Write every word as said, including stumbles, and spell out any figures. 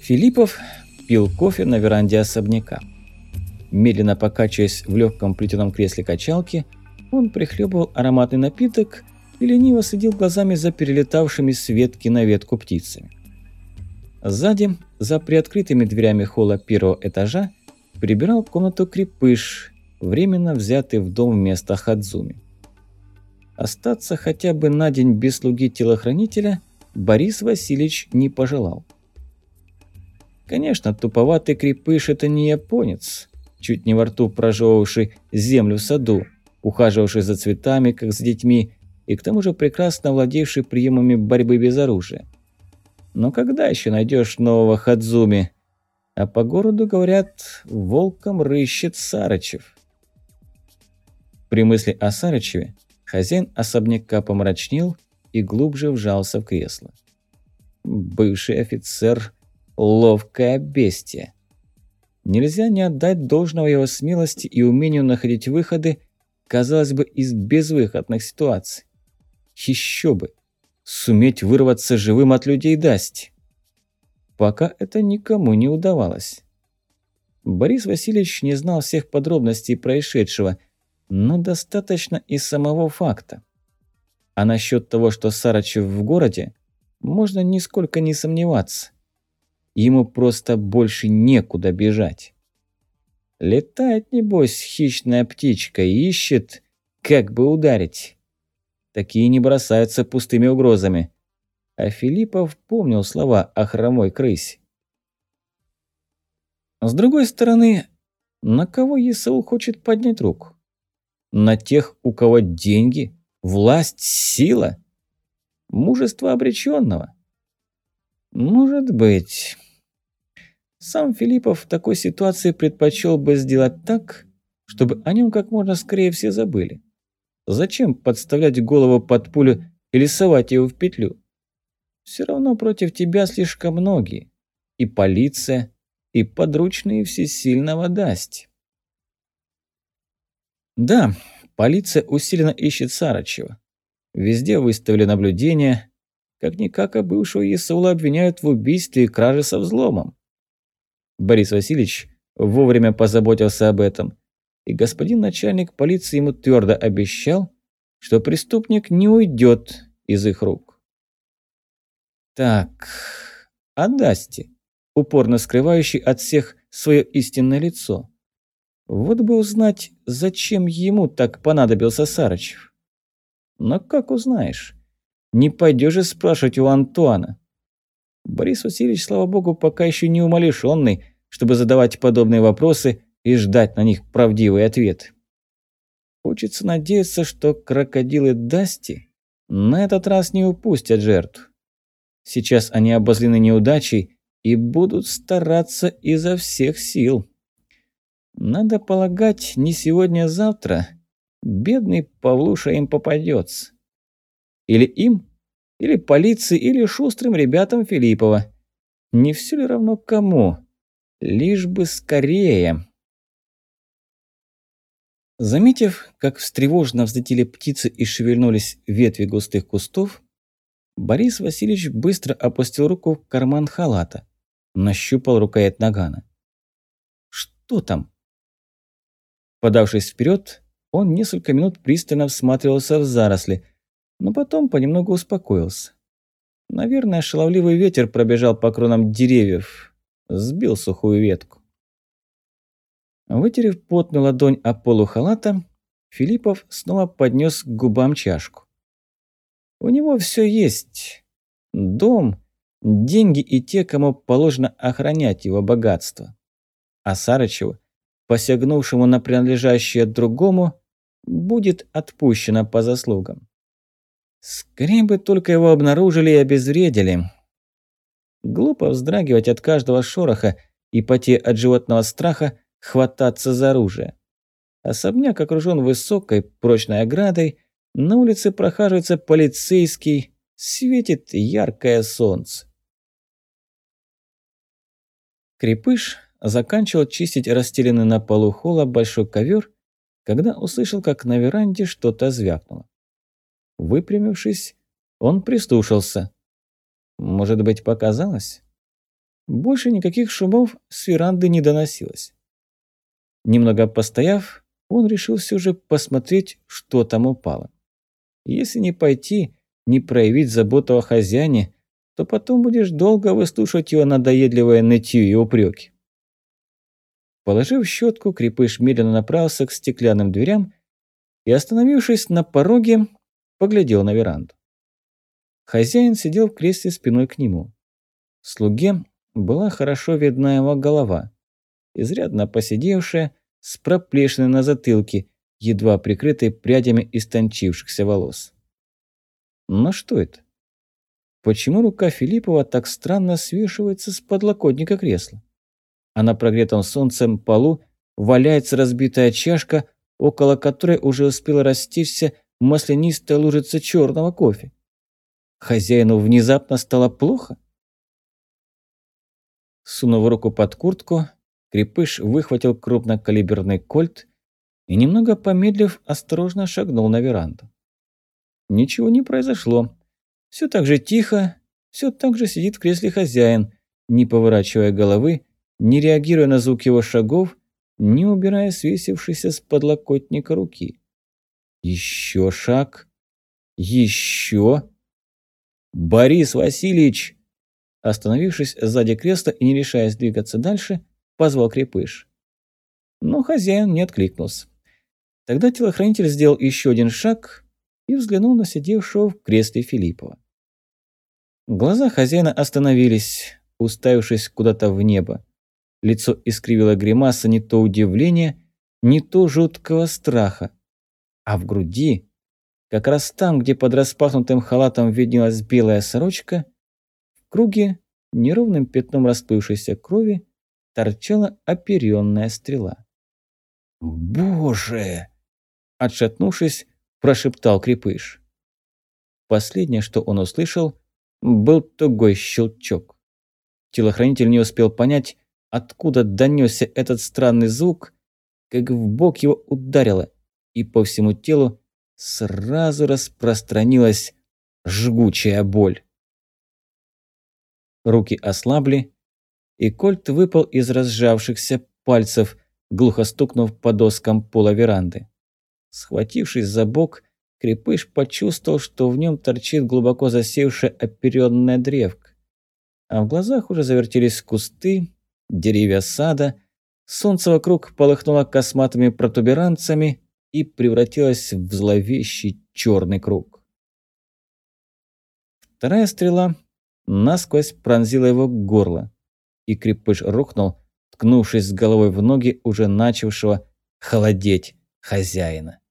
Филиппов пил кофе на веранде особняка. Медленно покачиваясь в легком плетеном кресле качалки, он прихлебывал ароматный напиток и лениво следил глазами за перелетавшими с ветки на ветку птицами. Сзади, за приоткрытыми дверями холла первого этажа, прибирал комнату крепыш, временно взятый в дом вместо Хадзуми. Остаться хотя бы на день без слуги-телохранителя Борис Васильевич не пожелал. Конечно, туповатый крепыш – это не японец, чуть не во рту прожевывавший землю в саду, ухаживавший за цветами, как с детьми, и к тому же прекрасно владевший приемами борьбы без оружия. Но когда еще найдешь нового Хадзуми? А по городу, говорят, волком рыщет Сарычев. При мысли о Сарычеве хозяин особняка помрачнел и глубже вжался в кресло. Бывший офицер – ловкое бестие. Нельзя не отдать должного его смелости и умению находить выходы, казалось бы, из безвыходных ситуаций. Еще бы! Суметь вырваться живым от людей Дасти. Пока это никому не удавалось. Борис Васильевич не знал всех подробностей происшедшего, но достаточно и самого факта. А насчет того, что Сарычев в городе, можно нисколько не сомневаться. Ему просто больше некуда бежать. Летает, небось, хищная птичка и ищет, как бы ударить. Такие не бросаются пустыми угрозами. А Филиппов помнил слова о хромой крысе. С другой стороны, на кого Исаул хочет поднять руку? На тех, у кого деньги, власть, сила? Мужество обреченного? Может быть. Сам Филиппов в такой ситуации предпочел бы сделать так, чтобы о нем как можно скорее все забыли. Зачем подставлять голову под пулю или совать его в петлю? Все равно против тебя слишком многие. И полиция, и подручные всесильного Дасти. Да, полиция усиленно ищет Сарычева. Везде выставили наблюдения. Как-никак, а бывшего Исаула обвиняют в убийстве и краже со взломом. Борис Васильевич вовремя позаботился об этом. И господин начальник полиции ему твердо обещал, что преступник не уйдет из их рук. Так, а Дасти, упорно скрывающий от всех свое истинное лицо. Вот бы узнать, зачем ему так понадобился Сарычев. Но как узнаешь? Не пойдешь же спрашивать у Антуана. Борис Васильевич, слава богу, пока еще не умалишенный, чтобы задавать подобные вопросы и ждать на них правдивый ответ. Хочется надеяться, что крокодилы Дасти на этот раз не упустят жертву. Сейчас они обозлены неудачей и будут стараться изо всех сил. Надо полагать, не сегодня-завтра бедный Павлуша им попадется. Или им, или полиции, или шустрым ребятам Филиппова. Не все ли равно кому? Лишь бы скорее. Заметив, как встревоженно взлетели птицы и шевельнулись ветви густых кустов, Борис Васильевич быстро опустил руку в карман халата, нащупал рукоять нагана. Что там? Подавшись вперед, он несколько минут пристально всматривался в заросли, но потом понемногу успокоился. Наверное, шаловливый ветер пробежал по кронам деревьев, сбил сухую ветку. Вытерев потную ладонь о полу халата, Филиппов снова поднес к губам чашку. У него все есть. Дом, деньги и те, кому положено охранять его богатство. А Сарычеву, посягнувшему на принадлежащее другому, будет отпущено по заслугам. Скорее бы только его обнаружили и обезвредили. Глупо вздрагивать от каждого шороха и потея от животного страха хвататься за оружие. Особняк окружен высокой, прочной оградой, на улице прохаживается полицейский, светит яркое солнце. Крепыш заканчивал чистить расстеленный на полу холла большой ковер, когда услышал, как на веранде что-то звякнуло. Выпрямившись, он прислушался. Может быть, показалось? Больше никаких шумов с веранды не доносилось. Немного постояв, он решил все же посмотреть, что там упало. Если не пойти, не проявить заботу о хозяине, то потом будешь долго выслушивать его надоедливое нытье и упреки. Положив щетку, Крепыш медленно направился к стеклянным дверям и, остановившись на пороге, поглядел на веранду. Хозяин сидел в кресле спиной к нему. Слуге была хорошо видна его голова, изрядно поседевшая, с проплешиной на затылке, едва прикрытой прядями истончившихся волос. Но что это? Почему рука Филиппова так странно свешивается с подлокотника кресла? А на прогретом солнцем полу валяется разбитая чашка, около которой уже успела растечься маслянистая лужица черного кофе. Хозяину внезапно стало плохо? Сунув руку под куртку, Крепыш выхватил крупнокалиберный кольт и, немного помедлив, осторожно шагнул на веранду. Ничего не произошло. Все так же тихо, все так же сидит в кресле хозяин, не поворачивая головы, не реагируя на звук его шагов, не убирая свесившийся с подлокотника руки. Еще шаг. Еще. «Борис Васильевич!» Остановившись сзади кресла и не решаясь двигаться дальше, позвал Крепыш. Но хозяин не откликнулся. Тогда телохранитель сделал еще один шаг и взглянул на сидевшего в кресле Филиппова. Глаза хозяина остановились, уставившись куда-то в небо. Лицо искривило гримаса не то удивления, не то жуткого страха. А в груди, как раз там, где под распахнутым халатом виднелась белая сорочка, в круге, неровным пятном расплывшейся крови, торчала оперенная стрела. «Боже!» – отшатнувшись, прошептал Крепыш. Последнее, что он услышал, был тугой щелчок. Телохранитель не успел понять, откуда донесся этот странный звук, как в бок его ударило, и по всему телу сразу распространилась жгучая боль. Руки ослабли, и кольт выпал из разжавшихся пальцев, глухо стукнув по доскам пола веранды. Схватившись за бок, Крепыш почувствовал, что в нем торчит глубоко засевшая оперенная древка. А в глазах уже завертелись кусты, деревья сада, солнце вокруг полыхнуло косматыми протуберанцами и превратилось в зловещий черный круг. Вторая стрела насквозь пронзила его горло, и Крепыш рухнул, ткнувшись с головой в ноги уже начавшего холодеть хозяина.